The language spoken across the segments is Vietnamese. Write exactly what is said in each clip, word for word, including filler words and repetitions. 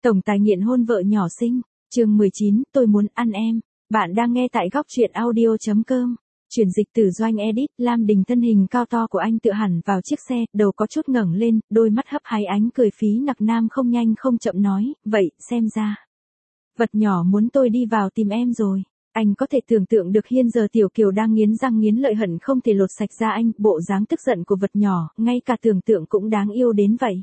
Tổng tài nghiện hôn vợ nhỏ sinh, chương mười chín, tôi muốn ăn em. Bạn đang nghe tại góc truyện audio.com. Chuyển dịch từ Doanh edit, Lam Đình thân hình cao to của anh tựa hẳn vào chiếc xe, đầu có chút ngẩng lên, đôi mắt hấp háy ánh cười phí nặc nam không nhanh không chậm nói, vậy, xem ra. Vật nhỏ muốn tôi đi vào tìm em rồi. Anh có thể tưởng tượng được hiện giờ Tiểu Kiều đang nghiến răng nghiến lợi hận không thể lột sạch ra anh, bộ dáng tức giận của vật nhỏ, ngay cả tưởng tượng cũng đáng yêu đến vậy.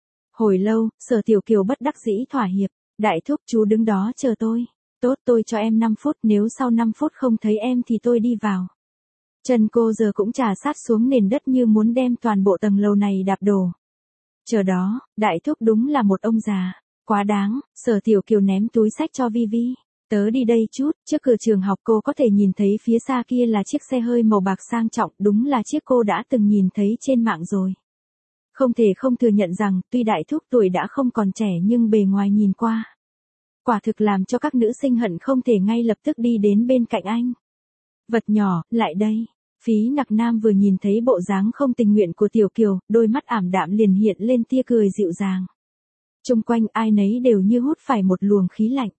Hồi lâu, Sở Tiểu Kiều bất đắc dĩ thỏa hiệp, đại thúc chú đứng đó chờ tôi. Tốt, tôi cho em năm phút, nếu sau năm phút không thấy em thì tôi đi vào. Chân cô giờ cũng trà sát xuống nền đất như muốn đem toàn bộ tầng lầu này đạp đổ. Chờ đó, đại thúc đúng là một ông già, quá đáng. Sở Tiểu Kiều ném túi sách cho Vi Vi. Tớ đi đây chút, trước cửa trường học cô có thể nhìn thấy phía xa kia là chiếc xe hơi màu bạc sang trọng, đúng là chiếc cô đã từng nhìn thấy trên mạng rồi. Không thể không thừa nhận rằng, tuy đại thúc tuổi đã không còn trẻ nhưng bề ngoài nhìn qua. Quả thực làm cho các nữ sinh hận không thể ngay lập tức đi đến bên cạnh anh. Vật nhỏ, lại đây. Phí nặc nam vừa nhìn thấy bộ dáng không tình nguyện của Tiểu Kiều, đôi mắt ảm đạm liền hiện lên tia cười dịu dàng. Chung quanh ai nấy đều như hút phải một luồng khí lạnh.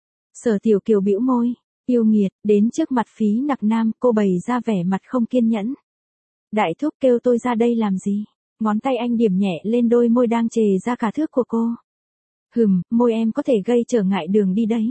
Sở Tiểu Kiều bĩu môi, yêu nghiệt, đến trước mặt phí nặc nam, cô bày ra vẻ mặt không kiên nhẫn. Đại thúc kêu tôi ra đây làm gì? Ngón tay anh điểm nhẹ lên đôi môi đang chề ra cả thước của cô. Hừm, môi em có thể gây trở ngại đường đi đấy.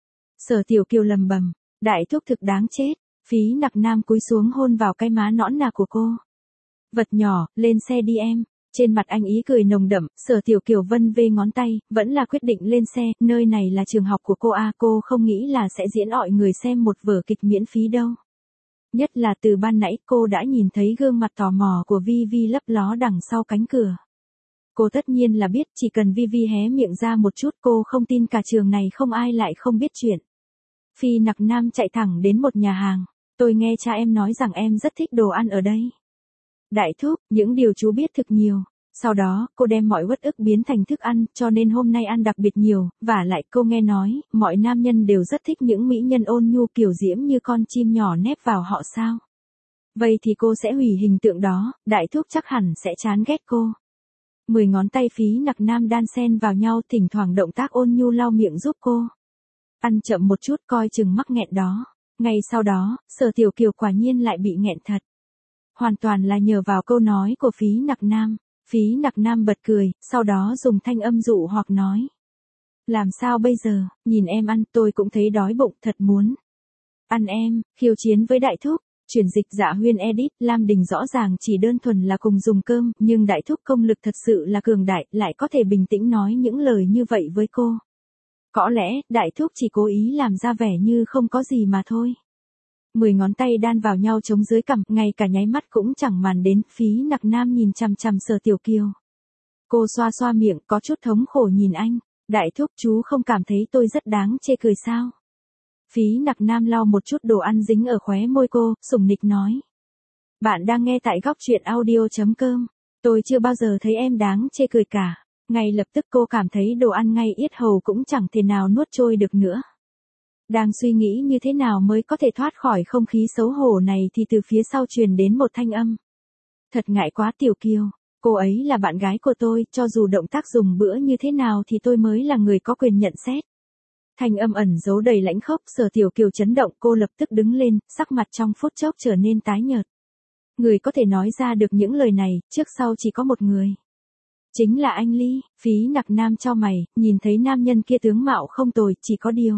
Sở Tiểu Kiều lầm bầm, đại thúc thực đáng chết. Phí nặc nam cúi xuống hôn vào cái má nõn nà của cô. Vật nhỏ, lên xe đi em. Trên mặt anh ý cười nồng đậm, Sở Tiểu Kiều vân vê ngón tay, vẫn là quyết định lên xe, nơi này là trường học của cô à, cô không nghĩ là sẽ diễn ọi người xem một vở kịch miễn phí đâu. Nhất là từ ban nãy cô đã nhìn thấy gương mặt tò mò của Vi Vi lấp ló đằng sau cánh cửa. Cô tất nhiên là biết chỉ cần Vi Vi hé miệng ra một chút cô không tin cả trường này không ai lại không biết chuyện. Phi nặc nam chạy thẳng đến một nhà hàng, tôi nghe cha em nói rằng em rất thích đồ ăn ở đây. Đại thúc, những điều chú biết thực nhiều. Sau đó, cô đem mọi uất ức biến thành thức ăn, cho nên hôm nay ăn đặc biệt nhiều, và lại cô nghe nói, mọi nam nhân đều rất thích những mỹ nhân ôn nhu kiều diễm như con chim nhỏ nép vào họ sao. Vậy thì cô sẽ hủy hình tượng đó, đại thúc chắc hẳn sẽ chán ghét cô. Mười ngón tay phí nặc nam đan xen vào nhau thỉnh thoảng động tác ôn nhu lau miệng giúp cô. Ăn chậm một chút coi chừng mắc nghẹn đó. Ngay sau đó, Sở Tiểu Kiều quả nhiên lại bị nghẹn thật. Hoàn toàn là nhờ vào câu nói của phí nặc nam. Phí nặc nam bật cười, sau đó dùng thanh âm dụ hoặc nói. Làm sao bây giờ, nhìn em ăn tôi cũng thấy đói bụng thật muốn. Ăn em, khiêu chiến với đại thúc. Chuyển dịch Dạ Huyên edit, Lam Đình rõ ràng chỉ đơn thuần là cùng dùng cơm, nhưng đại thúc công lực thật sự là cường đại, lại có thể bình tĩnh nói những lời như vậy với cô. Có lẽ, đại thúc chỉ cố ý làm ra vẻ như không có gì mà thôi. Mười ngón tay đan vào nhau chống dưới cằm, ngay cả nháy mắt cũng chẳng màn đến, phí nặc nam nhìn chằm chằm Sở Tiểu Kiều. Cô xoa xoa miệng, có chút thống khổ nhìn anh, đại thúc chú không cảm thấy tôi rất đáng chê cười sao? Phí nặc nam lau một chút đồ ăn dính ở khóe môi cô, sủng nịch nói. Bạn đang nghe tại góc truyện audio.com, tôi chưa bao giờ thấy em đáng chê cười cả. Ngay lập tức cô cảm thấy đồ ăn ngay yết hầu cũng chẳng thể nào nuốt trôi được nữa. Đang suy nghĩ như thế nào mới có thể thoát khỏi không khí xấu hổ này thì từ phía sau truyền đến một thanh âm. Thật ngại quá Tiểu Kiều, cô ấy là bạn gái của tôi, cho dù động tác dùng bữa như thế nào thì tôi mới là người có quyền nhận xét. Thanh âm ẩn giấu đầy lãnh khốc, Sở Tiểu Kiều chấn động, cô lập tức đứng lên, sắc mặt trong phút chốc trở nên tái nhợt. Người có thể nói ra được những lời này, trước sau chỉ có một người. Chính là anh Ly. Phí nặc nam chau mày, nhìn thấy nam nhân kia tướng mạo không tồi, chỉ có điều.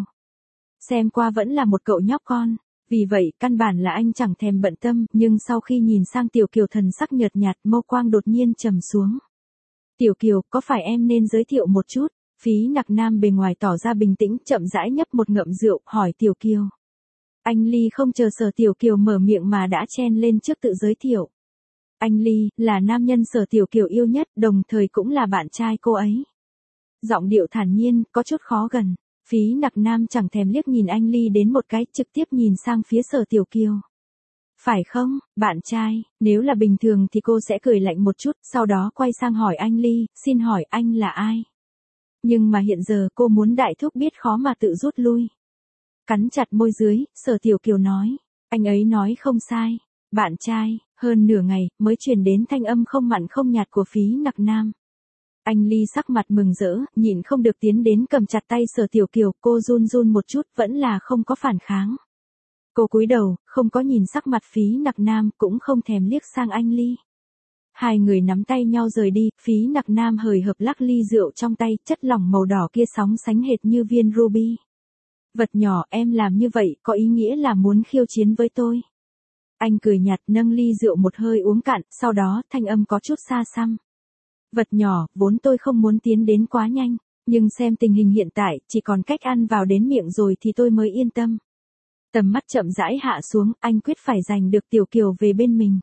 Xem qua vẫn là một cậu nhóc con, vì vậy căn bản là anh chẳng thèm bận tâm, nhưng sau khi nhìn sang Tiểu Kiều thần sắc nhợt nhạt, mâu quang đột nhiên trầm xuống. Tiểu Kiều, có phải em nên giới thiệu một chút? Phí nặc nam bề ngoài tỏ ra bình tĩnh, chậm rãi nhấp một ngụm rượu, hỏi Tiểu Kiều. Anh Ly không chờ Sở Tiểu Kiều mở miệng mà đã chen lên trước tự giới thiệu. Anh Ly, là nam nhân Sở Tiểu Kiều yêu nhất, đồng thời cũng là bạn trai cô ấy. Giọng điệu thản nhiên, có chút khó gần. Phí nặc nam chẳng thèm liếc nhìn anh Ly đến một cái, trực tiếp nhìn sang phía Sở Tiểu Kiều. Phải không, bạn trai, nếu là bình thường thì cô sẽ cười lạnh một chút, sau đó quay sang hỏi anh Ly, xin hỏi anh là ai? Nhưng mà hiện giờ cô muốn đại thúc biết khó mà tự rút lui. Cắn chặt môi dưới, Sở Tiểu Kiều nói, anh ấy nói không sai, bạn trai. Hơn nửa ngày, mới truyền đến thanh âm không mặn không nhạt của phí nặc nam. Anh Ly sắc mặt mừng rỡ, nhịn không được tiến đến cầm chặt tay Sở Tiểu Kiều, cô run run một chút vẫn là không có phản kháng. Cô cúi đầu, không có nhìn sắc mặt Phí Nặc Nam, cũng không thèm liếc sang anh Ly. Hai người nắm tay nhau rời đi, Phí Nặc Nam hời hợt lắc ly rượu trong tay, chất lỏng màu đỏ kia sóng sánh hệt như viên ruby. Vật nhỏ, em làm như vậy có ý nghĩa là muốn khiêu chiến với tôi. Anh cười nhạt nâng ly rượu một hơi uống cạn, sau đó thanh âm có chút xa xăm. Vật nhỏ, vốn tôi không muốn tiến đến quá nhanh, nhưng xem tình hình hiện tại, chỉ còn cách ăn vào đến miệng rồi thì tôi mới yên tâm. Tầm mắt chậm rãi hạ xuống, anh quyết phải giành được Tiểu Kiều về bên mình.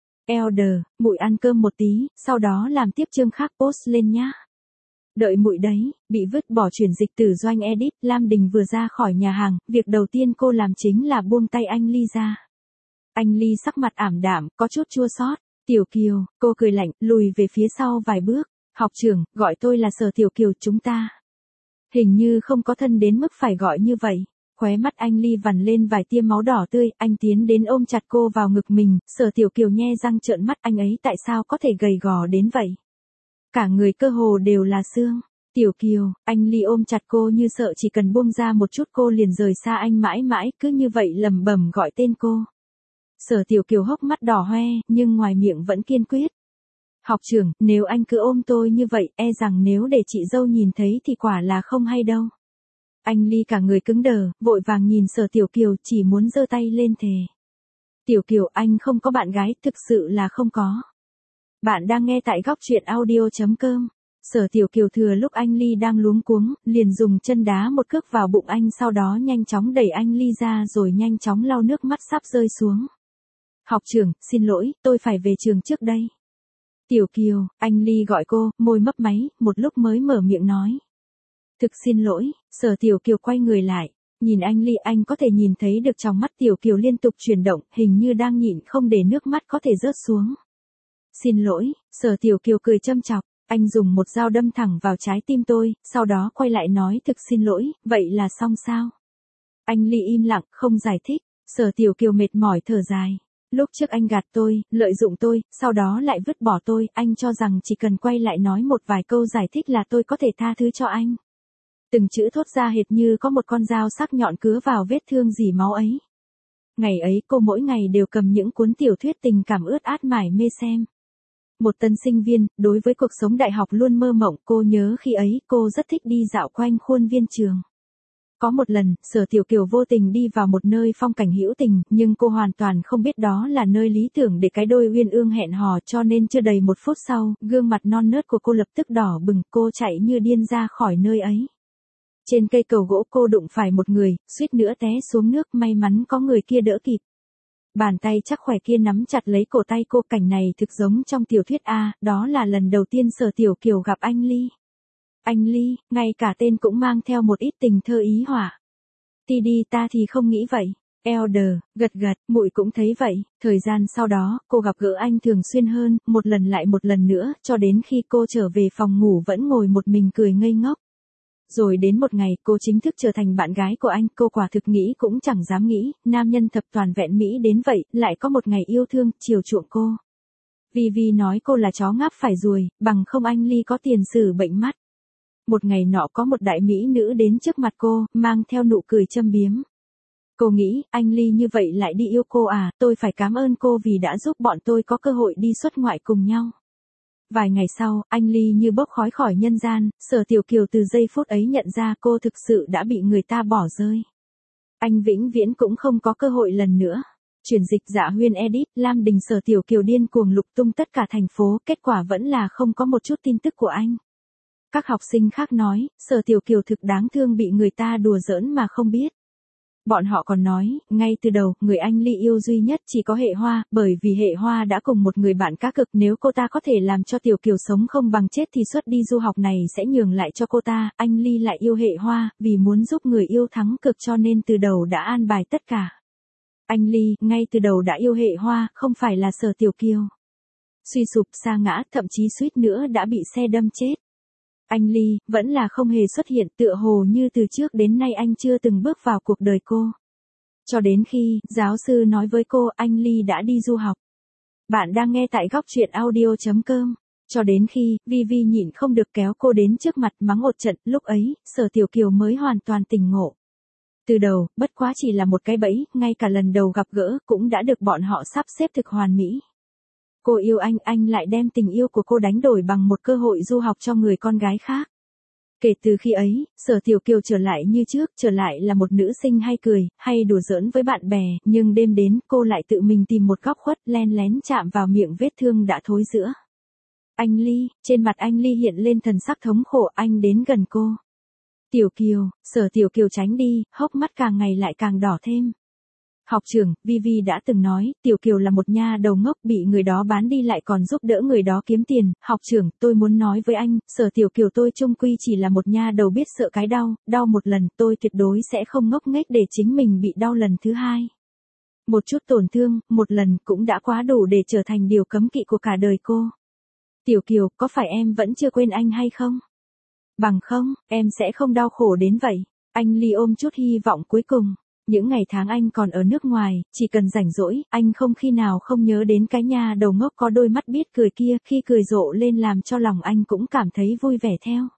Elder, muội ăn cơm một tí, sau đó làm tiếp chương khác post lên nhá. Đợi muội đấy, bị vứt bỏ chuyển dịch từ Doanh edit, Lam Đình vừa ra khỏi nhà hàng, việc đầu tiên cô làm chính là buông tay anh Ly ra. Anh Ly sắc mặt ảm đạm, có chút chua xót. Tiểu Kiều, cô cười lạnh, lùi về phía sau vài bước. Học trưởng, gọi tôi là Sở Tiểu Kiều chúng ta. Hình như không có thân đến mức phải gọi như vậy. Khóe mắt anh Ly vằn lên vài tia máu đỏ tươi, anh tiến đến ôm chặt cô vào ngực mình, Sở Tiểu Kiều nhe răng trợn mắt, anh ấy tại sao có thể gầy gò đến vậy? Cả người cơ hồ đều là xương. Tiểu Kiều, anh Ly ôm chặt cô như sợ chỉ cần buông ra một chút cô liền rời xa anh mãi mãi, cứ như vậy lẩm bẩm gọi tên cô. Sở Tiểu Kiều hốc mắt đỏ hoe, nhưng ngoài miệng vẫn kiên quyết. Học trưởng, nếu anh cứ ôm tôi như vậy, e rằng nếu để chị dâu nhìn thấy thì quả là không hay đâu. Anh Ly cả người cứng đờ, vội vàng nhìn Sở Tiểu Kiều, chỉ muốn giơ tay lên thề. Tiểu Kiều, anh không có bạn gái, thực sự là không có. Bạn đang nghe tại góc truyện audio chấm com. Sở Tiểu Kiều thừa lúc anh Ly đang luống cuống, liền dùng chân đá một cước vào bụng anh, sau đó nhanh chóng đẩy anh Ly ra rồi nhanh chóng lau nước mắt sắp rơi xuống. Học trưởng, xin lỗi, tôi phải về trường trước đây. Tiểu Kiều, anh Ly gọi cô, môi mấp máy, một lúc mới mở miệng nói. Thực xin lỗi, Sở Tiểu Kiều quay người lại, nhìn anh Ly, anh có thể nhìn thấy được trong mắt Tiểu Kiều liên tục chuyển động, hình như đang nhịn không để nước mắt có thể rớt xuống. Xin lỗi, Sở Tiểu Kiều cười châm chọc, anh dùng một dao đâm thẳng vào trái tim tôi, sau đó quay lại nói thực xin lỗi, vậy là xong sao? Anh Ly im lặng, không giải thích, Sở Tiểu Kiều mệt mỏi thở dài. Lúc trước anh gạt tôi, lợi dụng tôi, sau đó lại vứt bỏ tôi, anh cho rằng chỉ cần quay lại nói một vài câu giải thích là tôi có thể tha thứ cho anh. Từng chữ thốt ra hệt như có một con dao sắc nhọn cứa vào vết thương dỉ máu ấy. Ngày ấy cô mỗi ngày đều cầm những cuốn tiểu thuyết tình cảm ướt át mải mê xem. Một tân sinh viên, đối với cuộc sống đại học luôn mơ mộng, cô nhớ khi ấy cô rất thích đi dạo quanh khuôn viên trường. Có một lần, Sở Tiểu Kiều vô tình đi vào một nơi phong cảnh hữu tình, nhưng cô hoàn toàn không biết đó là nơi lý tưởng để cái đôi uyên ương hẹn hò, cho nên chưa đầy một phút sau, gương mặt non nớt của cô lập tức đỏ bừng, cô chạy như điên ra khỏi nơi ấy. Trên cây cầu gỗ cô đụng phải một người, suýt nữa té xuống nước, may mắn có người kia đỡ kịp. Bàn tay chắc khỏe kia nắm chặt lấy cổ tay cô, cảnh này thực giống trong tiểu thuyết A, đó là lần đầu tiên Sở Tiểu Kiều gặp anh Ly. Anh Ly, ngay cả tên cũng mang theo một ít tình thơ ý họa. Ti đi ta thì không nghĩ vậy. Elder, gật gật, muội cũng thấy vậy. Thời gian sau đó, cô gặp gỡ anh thường xuyên hơn, một lần lại một lần nữa, cho đến khi cô trở về phòng ngủ vẫn ngồi một mình cười ngây ngốc. Rồi đến một ngày, cô chính thức trở thành bạn gái của anh, cô quả thực nghĩ cũng chẳng dám nghĩ, nam nhân thập toàn vẹn mỹ đến vậy, lại có một ngày yêu thương, chiều chuộng cô. Vì vì nói cô là chó ngáp phải ruồi, bằng không anh Ly có tiền sử bệnh mắt. Một ngày nọ có một đại mỹ nữ đến trước mặt cô, mang theo nụ cười châm biếm. Cô nghĩ, anh Ly như vậy lại đi yêu cô à, tôi phải cảm ơn cô vì đã giúp bọn tôi có cơ hội đi xuất ngoại cùng nhau. Vài ngày sau, anh Ly như bốc khói khỏi nhân gian, Sở Tiểu Kiều từ giây phút ấy nhận ra cô thực sự đã bị người ta bỏ rơi. Anh vĩnh viễn cũng không có cơ hội lần nữa. Chuyển dịch Dạ Huyên edit, Lam Đình Sở Tiểu Kiều điên cuồng lục tung tất cả thành phố, kết quả vẫn là không có một chút tin tức của anh. Các học sinh khác nói, Sở Tiểu Kiều thực đáng thương bị người ta đùa giỡn mà không biết. Bọn họ còn nói, ngay từ đầu, người anh Ly yêu duy nhất chỉ có Hệ Hoa, bởi vì Hệ Hoa đã cùng một người bạn cá cực, nếu cô ta có thể làm cho Tiểu Kiều sống không bằng chết thì suất đi du học này sẽ nhường lại cho cô ta, anh Ly lại yêu Hệ Hoa, vì muốn giúp người yêu thắng cực cho nên từ đầu đã an bài tất cả. Anh Ly, ngay từ đầu đã yêu Hệ Hoa, không phải là Sở Tiểu Kiều. Suy sụp sa ngã, thậm chí suýt nữa đã bị xe đâm chết. Anh Ly, vẫn là không hề xuất hiện, tựa hồ như từ trước đến nay anh chưa từng bước vào cuộc đời cô. Cho đến khi, giáo sư nói với cô, anh Ly đã đi du học. Bạn đang nghe tại góc truyện audio chấm com. Cho đến khi, Vi Vi nhịn không được kéo cô đến trước mặt mắng một trận, lúc ấy, Sở Tiểu Kiều mới hoàn toàn tỉnh ngộ. Từ đầu, bất quá chỉ là một cái bẫy, ngay cả lần đầu gặp gỡ cũng đã được bọn họ sắp xếp thực hoàn mỹ. Cô yêu anh, anh lại đem tình yêu của cô đánh đổi bằng một cơ hội du học cho người con gái khác. Kể từ khi ấy, Sở Tiểu Kiều trở lại như trước, trở lại là một nữ sinh hay cười, hay đùa giỡn với bạn bè, nhưng đêm đến cô lại tự mình tìm một góc khuất len lén chạm vào miệng vết thương đã thối rữa. Anh Ly, trên mặt anh Ly hiện lên thần sắc thống khổ, anh đến gần cô. Tiểu Kiều, Sở Tiểu Kiều tránh đi, hốc mắt càng ngày lại càng đỏ thêm. Học trưởng, Vi Vi đã từng nói, Tiểu Kiều là một nha đầu ngốc bị người đó bán đi lại còn giúp đỡ người đó kiếm tiền. Học trưởng, tôi muốn nói với anh, Sở Tiểu Kiều tôi chung quy chỉ là một nha đầu biết sợ cái đau, đau một lần tôi tuyệt đối sẽ không ngốc nghếch để chính mình bị đau lần thứ hai. Một chút tổn thương, một lần cũng đã quá đủ để trở thành điều cấm kỵ của cả đời cô. Tiểu Kiều, có phải em vẫn chưa quên anh hay không? Bằng không, em sẽ không đau khổ đến vậy. Anh Ly ôm chút hy vọng cuối cùng. Những ngày tháng anh còn ở nước ngoài, chỉ cần rảnh rỗi, anh không khi nào không nhớ đến cái nha đầu ngốc có đôi mắt biết cười kia, khi cười rộ lên làm cho lòng anh cũng cảm thấy vui vẻ theo.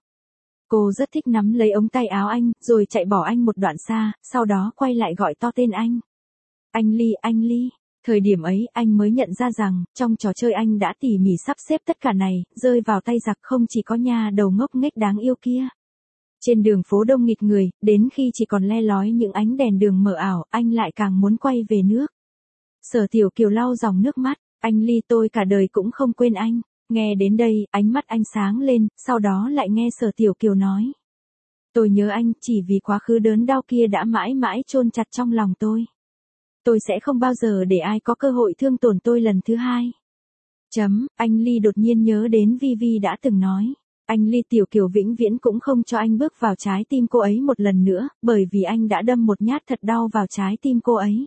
Cô rất thích nắm lấy ống tay áo anh, rồi chạy bỏ anh một đoạn xa, sau đó quay lại gọi to tên anh. Anh Ly, anh Ly. Thời điểm ấy, anh mới nhận ra rằng, trong trò chơi anh đã tỉ mỉ sắp xếp tất cả này, rơi vào tay giặc không chỉ có nha đầu ngốc nghếch đáng yêu kia. Trên đường phố đông nghịt người, đến khi chỉ còn le lói những ánh đèn đường mờ ảo, anh lại càng muốn quay về nước. Sở Tiểu Kiều lau dòng nước mắt, anh Ly tôi cả đời cũng không quên anh. Nghe đến đây, ánh mắt anh sáng lên, sau đó lại nghe Sở Tiểu Kiều nói. Tôi nhớ anh, chỉ vì quá khứ đớn đau kia đã mãi mãi chôn chặt trong lòng tôi. Tôi sẽ không bao giờ để ai có cơ hội thương tổn tôi lần thứ hai. Chấm, anh Ly đột nhiên nhớ đến Vi Vi đã từng nói. Anh Ly Tiểu Kiều vĩnh viễn cũng không cho anh bước vào trái tim cô ấy một lần nữa, bởi vì anh đã đâm một nhát thật đau vào trái tim cô ấy.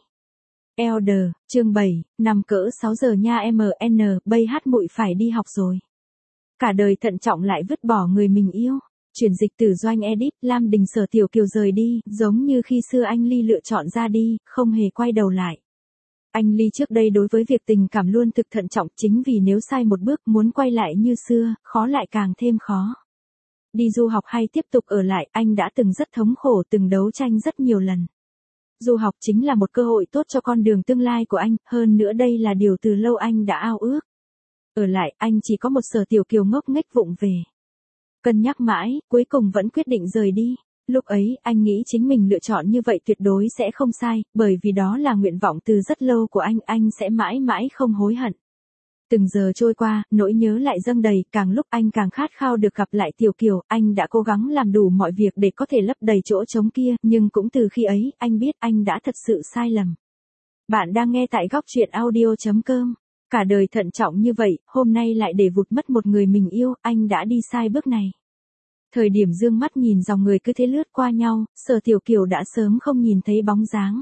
Elder, chương bảy, nằm cỡ sáu giờ nha em en, bây hát muội phải đi học rồi. Cả đời thận trọng lại vứt bỏ người mình yêu. Chuyển dịch từ Doanh Edit, Lam Đình Sở Tiểu Kiều rời đi, giống như khi xưa anh Ly lựa chọn ra đi, không hề quay đầu lại. Anh Ly trước đây đối với việc tình cảm luôn thực thận trọng, chính vì nếu sai một bước muốn quay lại như xưa, khó lại càng thêm khó. Đi du học hay tiếp tục ở lại, anh đã từng rất thống khổ, từng đấu tranh rất nhiều lần. Du học chính là một cơ hội tốt cho con đường tương lai của anh, hơn nữa đây là điều từ lâu anh đã ao ước. Ở lại, anh chỉ có một Sở Tiểu Kiều ngốc nghếch vụng về. Cân nhắc mãi, cuối cùng vẫn quyết định rời đi. Lúc ấy, anh nghĩ chính mình lựa chọn như vậy tuyệt đối sẽ không sai, bởi vì đó là nguyện vọng từ rất lâu của anh, anh sẽ mãi mãi không hối hận. Từng giờ trôi qua, nỗi nhớ lại dâng đầy, càng lúc anh càng khát khao được gặp lại Tiểu Kiều, anh đã cố gắng làm đủ mọi việc để có thể lấp đầy chỗ trống kia, nhưng cũng từ khi ấy, anh biết anh đã thật sự sai lầm. Bạn đang nghe tại góc truyện audio chấm com. Cả đời thận trọng như vậy, hôm nay lại để vụt mất một người mình yêu, anh đã đi sai bước này. Thời điểm dương mắt nhìn dòng người cứ thế lướt qua nhau, Sở Tiểu Kiều đã sớm không nhìn thấy bóng dáng.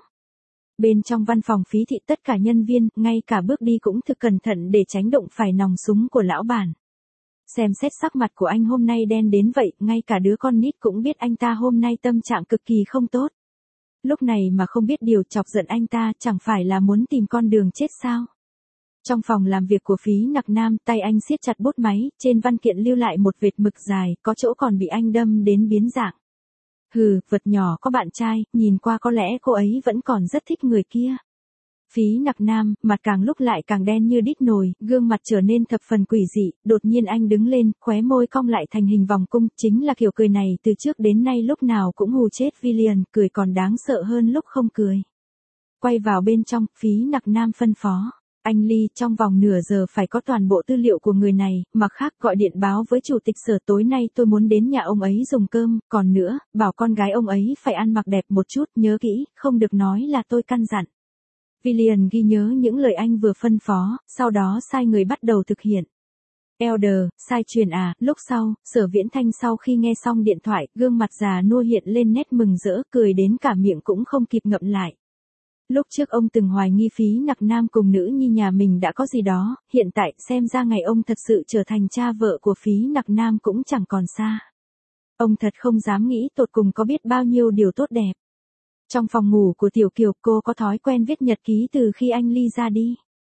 Bên trong văn phòng phí thị tất cả nhân viên, ngay cả bước đi cũng thực cẩn thận để tránh đụng phải nòng súng của lão bản. Xem xét sắc mặt của anh hôm nay đen đến vậy, ngay cả đứa con nít cũng biết anh ta hôm nay tâm trạng cực kỳ không tốt. Lúc này mà không biết điều chọc giận anh ta, chẳng phải là muốn tìm con đường chết sao? Trong phòng làm việc của Phí Nặc Nam, tay anh siết chặt bút máy, trên văn kiện lưu lại một vệt mực dài, có chỗ còn bị anh đâm đến biến dạng. Hừ, vật nhỏ có bạn trai, nhìn qua có lẽ cô ấy vẫn còn rất thích người kia. Phí Nặc Nam, mặt càng lúc lại càng đen như đít nồi, gương mặt trở nên thập phần quỷ dị, đột nhiên anh đứng lên, khóe môi cong lại thành hình vòng cung, chính là kiểu cười này từ trước đến nay lúc nào cũng hù chết Villian, cười còn đáng sợ hơn lúc không cười. Quay vào bên trong, Phí Nặc Nam phân phó. Anh Ly, trong vòng nửa giờ phải có toàn bộ tư liệu của người này, mặt khác gọi điện báo với chủ tịch Sở tối nay tôi muốn đến nhà ông ấy dùng cơm, còn nữa, bảo con gái ông ấy phải ăn mặc đẹp một chút, nhớ kỹ, không được nói là tôi căn dặn. Villian ghi nhớ những lời anh vừa phân phó, sau đó sai người bắt đầu thực hiện. Elder, sai truyền à, lúc sau, Sở Viễn Thanh sau khi nghe xong điện thoại, gương mặt già nua hiện lên nét mừng rỡ, cười đến cả miệng cũng không kịp ngậm lại. Lúc trước ông từng hoài nghi Phí Nặc Nam cùng nữ nhi nhà mình đã có gì đó, hiện tại xem ra ngày ông thật sự trở thành cha vợ của Phí Nặc Nam cũng chẳng còn xa. Ông thật không dám nghĩ tột cùng có biết bao nhiêu điều tốt đẹp. Trong phòng ngủ của Tiểu Kiều, cô có thói quen viết nhật ký từ khi anh Ly ra đi.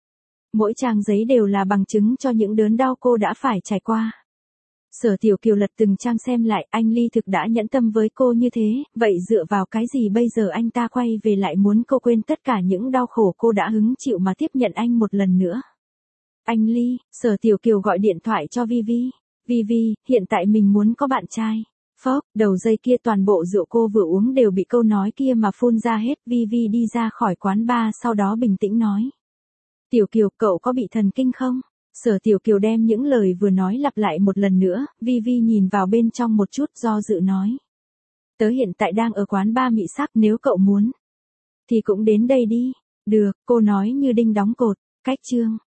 Mỗi trang giấy đều là bằng chứng cho những đớn đau cô đã phải trải qua. Sở Tiểu Kiều lật từng trang xem lại, anh Ly thực đã nhẫn tâm với cô như thế, vậy dựa vào cái gì bây giờ anh ta quay về lại muốn cô quên tất cả những đau khổ cô đã hứng chịu mà tiếp nhận anh một lần nữa. Anh Ly, Sở Tiểu Kiều gọi điện thoại cho Vivi. Vivi, hiện tại mình muốn có bạn trai. Phốc, đầu dây kia toàn bộ rượu cô vừa uống đều bị câu nói kia mà phun ra hết. Vivi đi ra khỏi quán bar sau đó bình tĩnh nói. Tiểu Kiều, cậu có bị thần kinh không? Sở Tiểu Kiều đem những lời vừa nói lặp lại một lần nữa, Vivi nhìn vào bên trong một chút do dự nói. Tớ hiện tại đang ở quán bar mị sắc, nếu cậu muốn thì cũng đến đây đi. Được, cô nói như đinh đóng cột. Cách chương